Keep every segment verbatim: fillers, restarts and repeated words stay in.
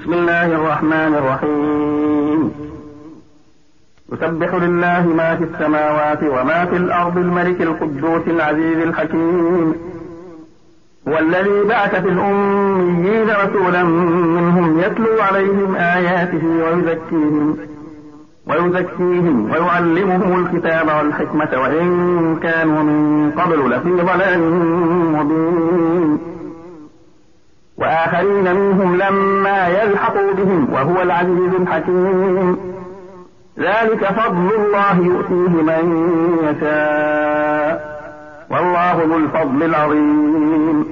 بسم الله الرحمن الرحيم. يسبح لله ما في السماوات وما في الأرض الملك القدوس العزيز الحكيم. هو الذي بعث في الأميين رسولا منهم يتلو عليهم آياته ويزكيهم ويزكيهم ويعلمهم الكتاب والحكمة وإن كانوا من قبل لفي ضلال مبين. وآخرين منهم لما يلحقوا بهم وهو العزيز الحكيم. ذلك فضل الله يؤتيه من يشاء والله ذو الفضل العظيم.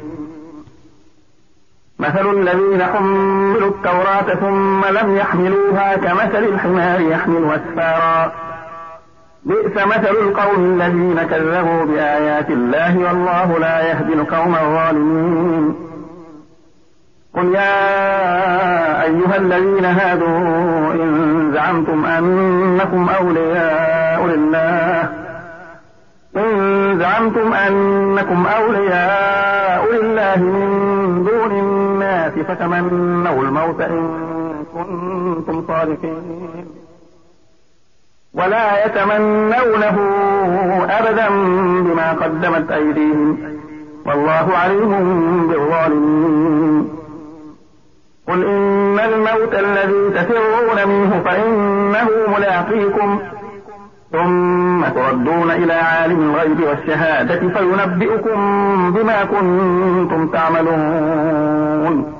مثل الذين حملوا التوراة ثم لم يحملوها كمثل الحمار يحمل أسفارا بئس مثل القوم الذين كذبوا بآيات الله والله لا يهدي القوم الظالمين. قل يا أيها الذين هادوا إن زعمتم أنكم أولياء لله إن زعمتم أنكم أولياء لله من دون الناس فتمنوا الموت إن كنتم صادقين ولا يتمنونه أبدا بما قدمت أيديهم والله عليم بالظالمين. قل إن الموت الذي تفرون منه فإنه ملاقيكم ثم تردون إلى عالم الغيب والشهادة فينبئكم بما كنتم تعملون.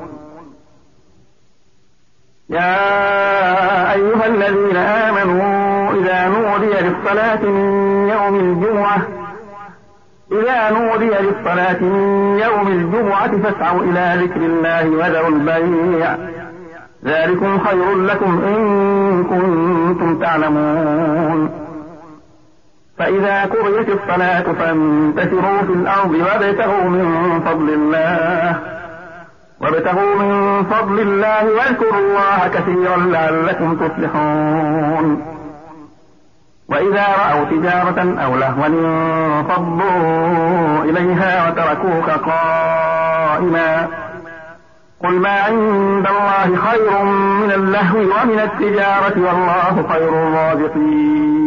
يا أيها الذين آمنوا إذا نودي للصلاة من يوم الجمعة إذا نودي للصلاة من يوم الجمعة فاسعوا إلى ذكر الله وذروا البيع ذلكم خير لكم إن كنتم تعلمون. فإذا قضيت الصلاة فانتشروا في الأرض وابتغوا من فضل الله وابتغوا من فضل الله واذكروا الله كثيرا لعلكم تفلحون. وإذا رأوا تجارة أو لهوا انفضوا إليها وتركوك قائما قل ما عند الله خير من اللهو ومن التجارة والله خير الرازقين.